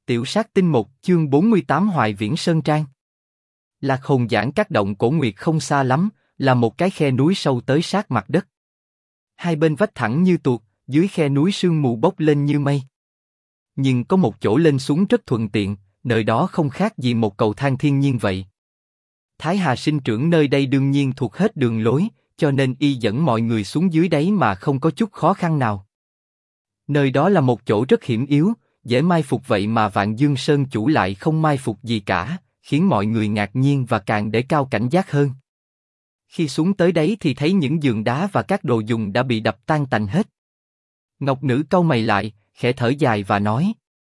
Tiểu sát tinh 1 chương 48 Hoài Viễn Sơn Trang. Lạc Hồn giảng các động cổ nguyệt không xa lắm, là một cái khe núi sâu tới sát mặt đất. Hai bên vách thẳng như tuột, dưới khe núi sương mù bốc lên như mây. Nhưng có một chỗ lên xuống rất thuận tiện, nơi đó không khác gì một cầu thang thiên nhiên vậy. Thái Hà sinh trưởng nơi đây đương nhiên thuộc hết đường lối, cho nên y dẫn mọi người xuống dưới đấy mà không có chút khó khăn nào. Nơi đó là một chỗ rất hiểm yếu, dễ mai phục vậy mà Vạn Dương Sơn chủ lại không mai phục gì cả, khiến mọi người ngạc nhiên và càng để cao cảnh giác hơn. Khi xuống tới đấy thì thấy những giường đá và các đồ dùng đã bị đập tan tành hết. Ngọc Nữ cau mày lại, khẽ thở dài và nói: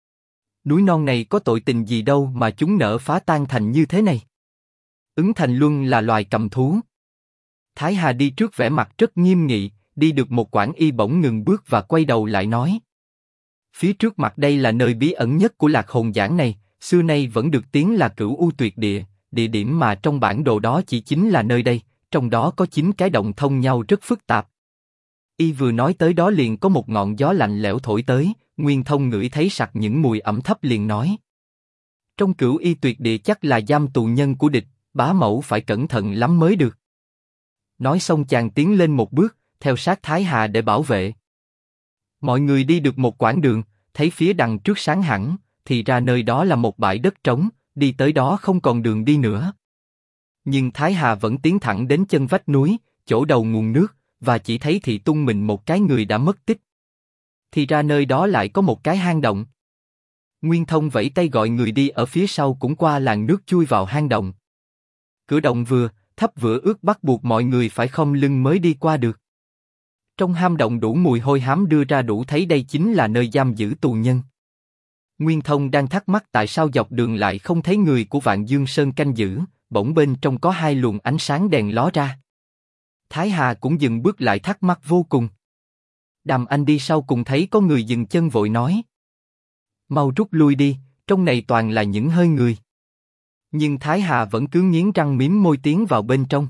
núi non này có tội tình gì đâu mà chúng nỡ phá tan thành như thế này. Ứng Thành Luân là loài cầm thú. Thái Hà đi trước vẻ mặt rất nghiêm nghị, đi được một quãng y bỗng ngừng bước và quay đầu lại nói: phía trước mặt đây là nơi bí ẩn nhất của Lạc Hồn giảng này, xưa nay vẫn được tiếng là Cửu U Tuyệt Địa, địa điểm mà trong bản đồ đó chỉ chính là nơi đây, trong đó có 9 cái động thông nhau rất phức tạp. Y vừa nói tới đó liền có một ngọn gió lạnh lẽo thổi tới, Nguyên Thông ngửi thấy sặc những mùi ẩm thấp liền nói: trong Cửu Y Tuyệt Địa chắc là giam tù nhân của địch, bá mẫu phải cẩn thận lắm mới được. Nói xong chàng tiến lên một bước, theo sát Thái Hà để bảo vệ. Mọi người đi được một quãng đường, thấy phía đằng trước sáng hẳn, thì ra nơi đó là một bãi đất trống, đi tới đó không còn đường đi nữa. Nhưng Thái Hà vẫn tiến thẳng đến chân vách núi, chỗ đầu nguồn nước, và chỉ thấy thì tung mình một cái người đã mất tích. Thì ra nơi đó lại có một cái hang động. Nguyên Thông vẫy tay gọi người đi ở phía sau cũng qua làn nước chui vào hang động. Cửa động vừa thấp vừa ướt bắt buộc mọi người phải khom lưng mới đi qua được. Trong hang động đủ mùi hôi hám đưa ra đủ thấy đây chính là nơi giam giữ tù nhân. Nguyên Thông đang thắc mắc tại sao dọc đường lại không thấy người của Vạn Dương Sơn canh giữ, bỗng bên trong có hai luồng ánh sáng đèn ló ra. Thái Hà cũng dừng bước lại thắc mắc vô cùng. Đàm Anh đi sau cùng thấy có người dừng chân vội nói: mau rút lui đi, trong này toàn là những hơi người. Nhưng Thái Hà vẫn cứ nghiến răng mím môi tiến vào bên trong.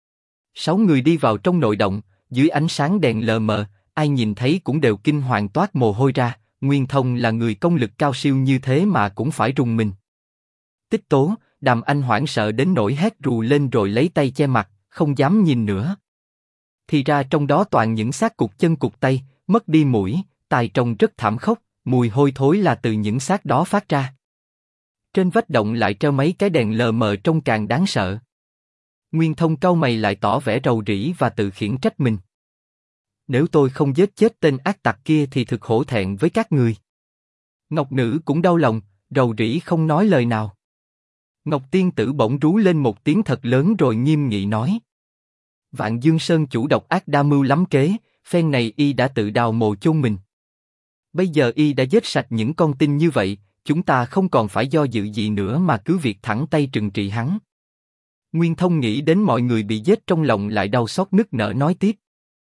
6 người đi vào trong nội động, dưới ánh sáng đèn lờ mờ, ai nhìn thấy cũng đều kinh hoàng toát mồ hôi ra. Nguyên Thông là người công lực cao siêu như thế mà cũng phải rùng mình. Tích Tố, Đàm Anh hoảng sợ đến nỗi hét rù lên rồi lấy tay che mặt, không dám nhìn nữa. Thì ra trong đó toàn những xác cụt chân cụt tay, mất đi mũi, tai trông rất thảm khốc, mùi hôi thối là từ những xác đó phát ra. Trên vách động lại treo mấy cái đèn lờ mờ trông càng đáng sợ. Nguyên Thông cau mày lại tỏ vẻ rầu rĩ và tự khiển trách mình. Nếu tôi không giết chết tên ác tặc kia thì thực hổ thẹn với các người. Ngọc Nữ cũng đau lòng, rầu rĩ không nói lời nào. Ngọc Tiên Tử bỗng rú lên một tiếng thật lớn rồi nghiêm nghị nói: Vạn Dương Sơn chủ độc ác đa mưu lắm kế, phen này y đã tự đào mồ chôn mình. Bây giờ y đã giết sạch những con tin như vậy, chúng ta không còn phải do dự gì nữa mà cứ việc thẳng tay trừng trị hắn. Nguyên Thông nghĩ đến mọi người bị giết trong lòng lại đau xót nức nở nói tiếp: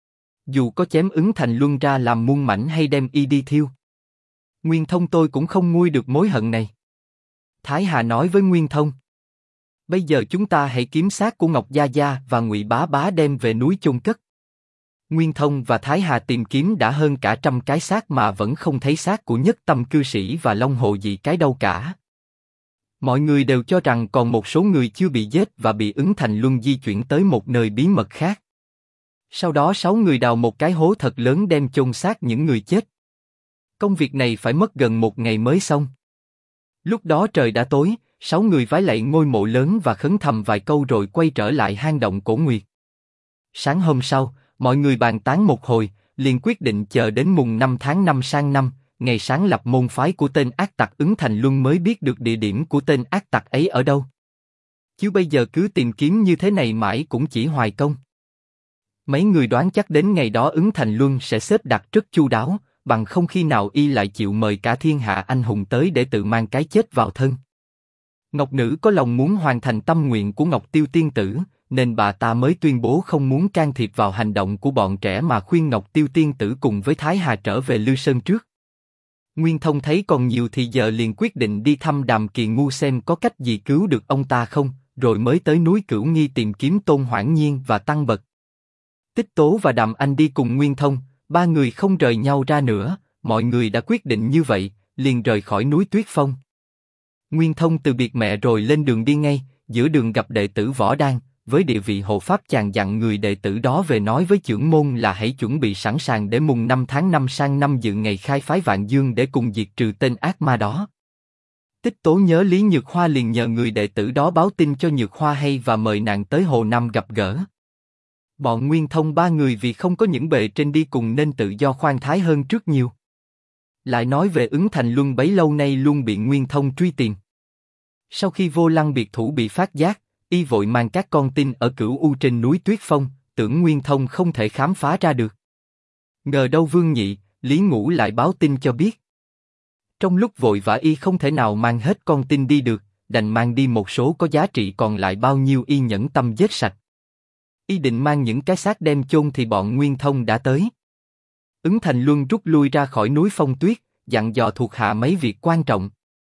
dù có chém Ứng Thành Luân ra làm muôn mảnh hay đem y đi thiêu, Nguyên Thông tôi cũng không nguôi được mối hận này. Thái Hà nói với Nguyên Thông: bây giờ chúng ta hãy kiếm xác của Ngọc Gia Gia và Ngụy Bá Bá đem về núi chôn cất. Nguyên Thông và Thái Hà tìm kiếm đã hơn cả 100 cái xác mà vẫn không thấy xác của Nhất Tâm cư sĩ và Long Hồ Dị cái đâu cả. Mọi người đều cho rằng còn một số người chưa bị giết và bị Ứng Thành Luân di chuyển tới một nơi bí mật khác. Sau đó 6 người đào một cái hố thật lớn đem chôn xác những người chết. Công việc này phải mất gần 1 ngày mới xong. Lúc đó trời đã tối, 6 người vái lạy ngôi mộ lớn và khấn thầm vài câu rồi quay trở lại hang động cổ nguyệt. Sáng hôm sau, mọi người bàn tán một hồi, liền quyết định chờ đến mùng 5 tháng 5 sang năm, ngày sáng lập môn phái của tên ác tặc Ứng Thành Luân mới biết được địa điểm của tên ác tặc ấy ở đâu. Chứ bây giờ cứ tìm kiếm như thế này mãi cũng chỉ hoài công. Mấy người đoán chắc đến ngày đó Ứng Thành Luân sẽ xếp đặt rất chu đáo, bằng không khi nào y lại chịu mời cả thiên hạ anh hùng tới để tự mang cái chết vào thân. Ngọc Nữ có lòng muốn hoàn thành tâm nguyện của Ngọc Tiêu Tiên Tử, nên bà ta mới tuyên bố không muốn can thiệp vào hành động của bọn trẻ mà khuyên Ngọc Tiêu Tiên Tử cùng với Thái Hà trở về Lư Sơn trước. Nguyên Thông thấy còn nhiều thì giờ liền quyết định đi thăm Đàm Kỳ Ngu xem có cách gì cứu được ông ta không, rồi mới tới núi Cửu Nghi tìm kiếm Tôn Hoảng Nhiên và Tăng Bật. Tích Tố và Đàm Anh đi cùng Nguyên Thông, 3 người không rời nhau ra nữa, mọi người đã quyết định như vậy, liền rời khỏi núi Tuyết Phong. Nguyên Thông từ biệt mẹ rồi lên đường đi ngay, giữa đường gặp đệ tử Võ Đan, với địa vị hộ pháp chàng dặn người đệ tử đó về nói với chưởng môn là hãy chuẩn bị sẵn sàng để mùng 5 tháng 5 sang năm dự ngày khai phái Vạn Dương để cùng diệt trừ tên ác ma đó. Tích Tố nhớ Lý Nhược Hoa liền nhờ người đệ tử đó báo tin cho Nhược Hoa hay và mời nàng tới Hồ Nam gặp gỡ. Bọn Nguyên Thông ba người vì không có những bề trên đi cùng nên tự do khoan thái hơn trước nhiều. Lại nói về Ứng Thành Luân bấy lâu nay luôn bị Nguyên Thông truy tìm. Sau khi Vô Lăng biệt thủ bị phát giác, y vội mang các con tin ở Cửu U trên núi Tuyết Phong, tưởng Nguyên Thông không thể khám phá ra được. Ngờ đâu Vương Nhị, Lý Ngũ lại báo tin cho biết. Trong lúc vội vã y không thể nào mang hết con tin đi được, đành mang đi một số có giá trị, còn lại bao nhiêu y nhẫn tâm giết sạch. Y định mang những cái xác đem chôn thì bọn Nguyên Thông đã tới. Ứng Thành Luân rút lui ra khỏi núi Phong Tuyết, dặn dò thuộc hạ mấy việc quan trọng.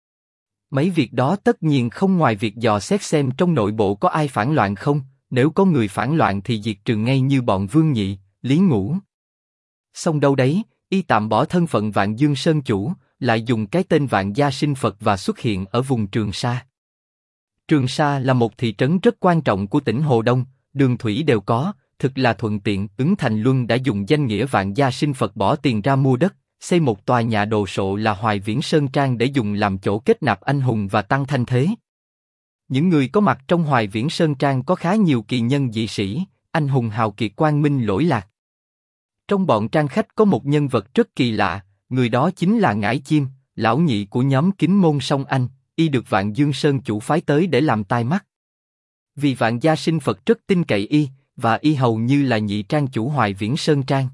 Mấy việc đó tất nhiên không ngoài việc dò xét xem trong nội bộ có ai phản loạn không, nếu có người phản loạn thì diệt trừ ngay như bọn Vương Nhị, Lý Ngũ. Xong đâu đấy, y tạm bỏ thân phận Vạn Dương Sơn chủ, lại dùng cái tên Vạn Gia Sinh Phật và xuất hiện ở vùng Trường Sa. Trường Sa là một thị trấn rất quan trọng của tỉnh Hồ Đông, đường thủy đều có, thực là thuận tiện. Ứng Thành Luân đã dùng danh nghĩa Vạn Gia Sinh Phật bỏ tiền ra mua đất, xây một tòa nhà đồ sộ là Hoài Viễn Sơn Trang để dùng làm chỗ kết nạp anh hùng và tăng thanh thế. Những người có mặt trong Hoài Viễn Sơn Trang có khá nhiều kỳ nhân dị sĩ, anh hùng hào kiệt quang minh lỗi lạc. Trong bọn trang khách có một nhân vật rất kỳ lạ, người đó chính là Ngải Chim, lão nhị của nhóm Kính Môn Song Anh, y được Vạn Dương Sơn chủ phái tới để làm tai mắt. Vì Vạn Gia Sinh Phật rất tin cậy y, và y hầu như là nhị trang chủ Hoài Viễn Sơn Trang.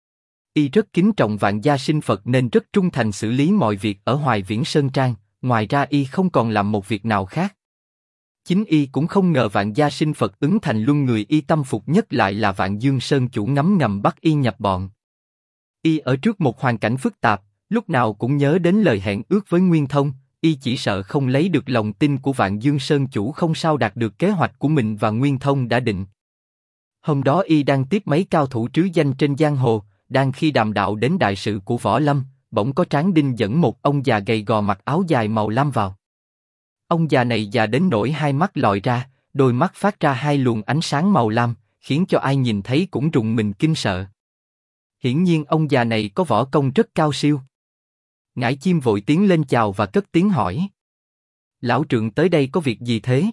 Y rất kính trọng Vạn Gia Sinh Phật nên rất trung thành xử lý mọi việc ở Hoài Viễn Sơn Trang, ngoài ra y không còn làm một việc nào khác. Chính y cũng không ngờ Vạn Gia Sinh Phật Ứng Thành Luân người y tâm phục nhất lại là Vạn Dương Sơn chủ ngấm ngầm bắt y nhập bọn. Y ở trước một hoàn cảnh phức tạp, lúc nào cũng nhớ đến lời hẹn ước với Nguyên Thông, y chỉ sợ không lấy được lòng tin của Vạn Dương Sơn chủ không sao đạt được kế hoạch của mình và Nguyên Thông đã định. Hôm đó y đang tiếp mấy cao thủ trứ danh trên giang hồ, đang khi đàm đạo đến đại sự của Võ Lâm, bỗng có Tráng Đinh dẫn một ông già gầy gò mặc áo dài màu lam vào. Ông già này già đến nỗi hai mắt lòi ra, đôi mắt phát ra hai luồng ánh sáng màu lam, khiến cho ai nhìn thấy cũng rùng mình kinh sợ. Hiển nhiên ông già này có võ công rất cao siêu. Ngải Chim vội tiến lên chào và cất tiếng hỏi: Lão trượng tới đây có việc gì thế?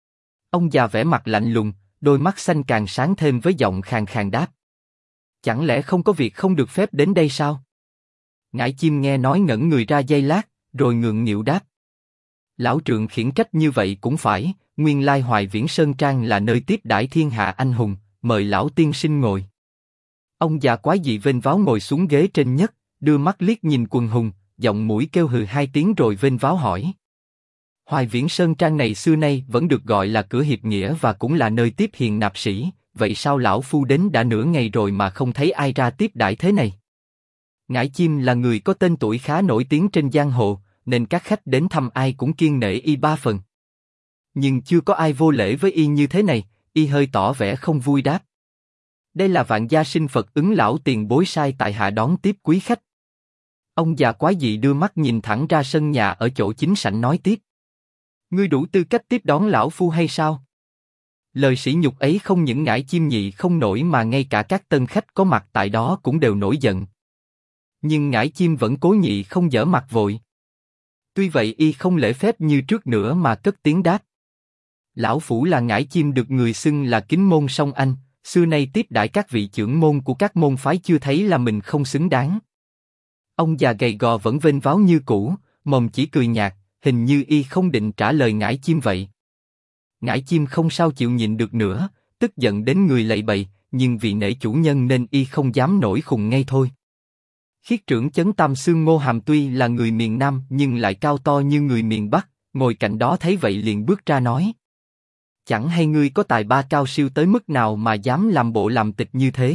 Ông già vẻ mặt lạnh lùng, đôi mắt xanh càng sáng thêm với giọng khàn khàn đáp: Chẳng lẽ không có việc không được phép đến đây sao? Ngải Chim nghe nói ngẩn người ra giây lát, rồi ngượng nghịu đáp: Lão trượng khiển trách như vậy cũng phải, nguyên lai Hoài Viễn Sơn Trang là nơi tiếp đãi thiên hạ anh hùng, mời lão tiên sinh ngồi. Ông già quái dị vênh váo ngồi xuống ghế trên nhất, đưa mắt liếc nhìn quần hùng, giọng mũi kêu hừ hai tiếng rồi vênh váo hỏi: Hoài Viễn Sơn Trang này xưa nay vẫn được gọi là cửa hiệp nghĩa và cũng là nơi tiếp hiền nạp sĩ, vậy sao lão phu đến đã nửa ngày rồi mà không thấy ai ra tiếp đãi thế này? Ngải Chim là người có tên tuổi khá nổi tiếng trên giang hồ, nên các khách đến thăm ai cũng kiêng nể y ba phần. Nhưng chưa có ai vô lễ với y như thế này, y hơi tỏ vẻ không vui đáp: Đây là Vạn Gia Sinh Phật Ứng lão tiền bối sai tại hạ đón tiếp quý khách. Ông già quái dị đưa mắt nhìn thẳng ra sân nhà ở chỗ chính sảnh nói tiếp: Ngươi đủ tư cách tiếp đón lão phu hay sao? Lời sỉ nhục ấy không những Ngải Chim nhị không nổi mà ngay cả các tân khách có mặt tại đó cũng đều nổi giận. Nhưng Ngải Chim vẫn cố nhị không dở mặt vội. Tuy vậy y không lễ phép như trước nữa mà cất tiếng đáp: Lão phu là Ngải Chim được người xưng là Kính Môn Song Anh, xưa nay tiếp đãi các vị trưởng môn của các môn phái chưa thấy là mình không xứng đáng. Ông già gầy gò vẫn vênh váo như cũ, mồm chỉ cười nhạt, hình như y không định trả lời Ngải Chim vậy. Ngải Chim không sao chịu nhịn được nữa, tức giận đến người lạy bày, nhưng vì nể chủ nhân nên y không dám nổi khùng ngay thôi. Khiết trưởng Chấn Tam Xương Ngô Hàm tuy là người miền Nam nhưng lại cao to như người miền Bắc, ngồi cạnh đó thấy vậy liền bước ra nói: Chẳng hay ngươi có tài ba cao siêu tới mức nào mà dám làm bộ làm tịch như thế?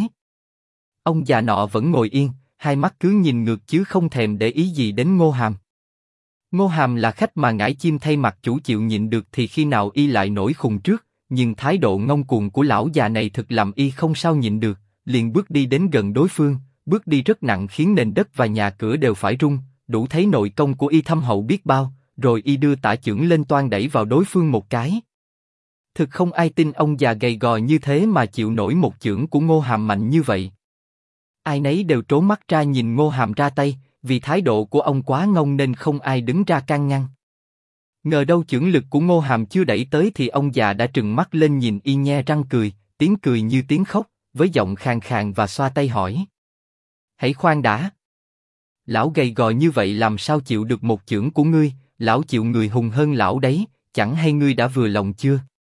Ông già nọ vẫn ngồi yên, hai mắt cứ nhìn ngược chứ không thèm để ý gì đến Ngô Hàm. Ngô Hàm là khách mà Ngải Chim thay mặt chủ chịu nhịn được thì khi nào y lại nổi khùng trước, nhưng thái độ ngông cuồng của lão già này thực làm y không sao nhịn được, liền bước đi đến gần đối phương, bước đi rất nặng khiến nền đất và nhà cửa đều phải rung, đủ thấy nội công của y thâm hậu biết bao, rồi y đưa tả chưởng lên toan đẩy vào đối phương một cái. Thực không ai tin ông già gầy gò như thế mà chịu nổi một chưởng của Ngô Hàm mạnh như vậy. Ai nấy đều trố mắt ra nhìn Ngô Hàm ra tay, vì thái độ của ông quá ngông nên không ai đứng ra can ngăn. Ngờ đâu chưởng lực của Ngô Hàm chưa đẩy tới thì ông già đã trừng mắt lên nhìn y nhe răng cười, tiếng cười như tiếng khóc, với giọng khàn khàn và xoa tay hỏi. Hãy khoan đã. Lão gầy gò như vậy làm sao chịu được một chưởng của ngươi, lão chịu người hùng hơn lão đấy, chẳng hay ngươi đã vừa lòng chưa?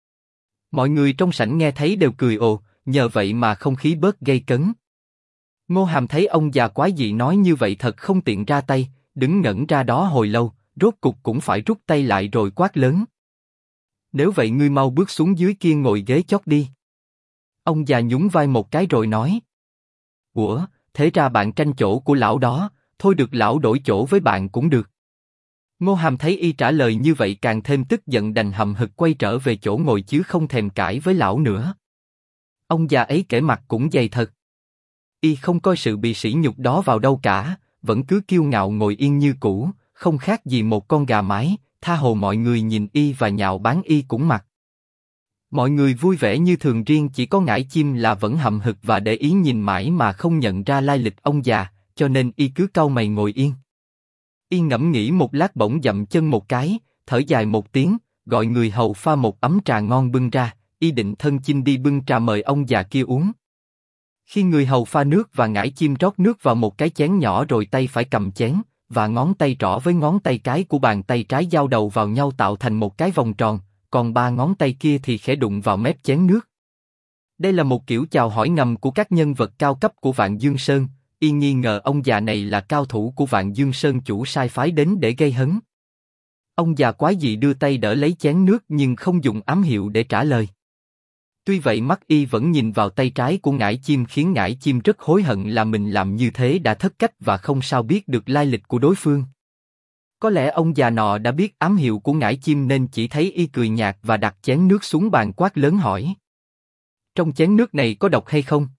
Mọi người trong sảnh nghe thấy đều cười ồ, nhờ vậy mà không khí bớt gay cấn. Ngô Hàm thấy ông già quái dị nói như vậy thật không tiện ra tay, đứng ngẩn ra đó hồi lâu, rốt cục cũng phải rút tay lại rồi quát lớn. Nếu vậy ngươi mau bước xuống dưới kia ngồi ghế chót đi. Ông già nhún vai một cái rồi nói. Ủa, thế ra bạn tranh chỗ của lão đó, thôi được lão đổi chỗ với bạn cũng được. Ngô Hàm thấy y trả lời như vậy càng thêm tức giận đành hậm hực quay trở về chỗ ngồi chứ không thèm cãi với lão nữa. Ông già ấy kể mặt cũng dày thật. Y không coi sự bị sỉ nhục đó vào đâu cả, vẫn cứ kiêu ngạo ngồi yên như cũ, không khác gì một con gà mái, tha hồ mọi người nhìn y và nhạo báng y cũng mặc. Mọi người vui vẻ như thường riêng chỉ có Ngải Chim là vẫn hậm hực và để ý nhìn mãi mà không nhận ra lai lịch ông già, cho nên y cứ cau mày ngồi yên. Y ngẫm nghĩ một lát bỗng dậm chân một cái, thở dài một tiếng, gọi người hầu pha một ấm trà ngon bưng ra, y định thân chinh đi bưng trà mời ông già kia uống. Khi người hầu pha nước và Ngải Chim rót nước vào một cái chén nhỏ rồi tay phải cầm chén, và ngón tay trỏ với ngón tay cái của bàn tay trái giao đầu vào nhau tạo thành một cái vòng tròn, còn ba ngón tay kia thì khẽ đụng vào mép chén nước. Đây là một kiểu chào hỏi ngầm của các nhân vật cao cấp của Vạn Dương Sơn, y nghi ngờ ông già này là cao thủ của Vạn Dương Sơn chủ sai phái đến để gây hấn. Ông già quái dị đưa tay đỡ lấy chén nước nhưng không dùng ám hiệu để trả lời. Tuy vậy mắt y vẫn nhìn vào tay trái của Ngải Chim khiến Ngải Chim rất hối hận là mình làm như thế đã thất cách và không sao biết được lai lịch của đối phương. Có lẽ ông già nọ đã biết ám hiệu của Ngải Chim nên chỉ thấy y cười nhạt và đặt chén nước xuống bàn quát lớn hỏi. Trong chén nước này có độc hay không?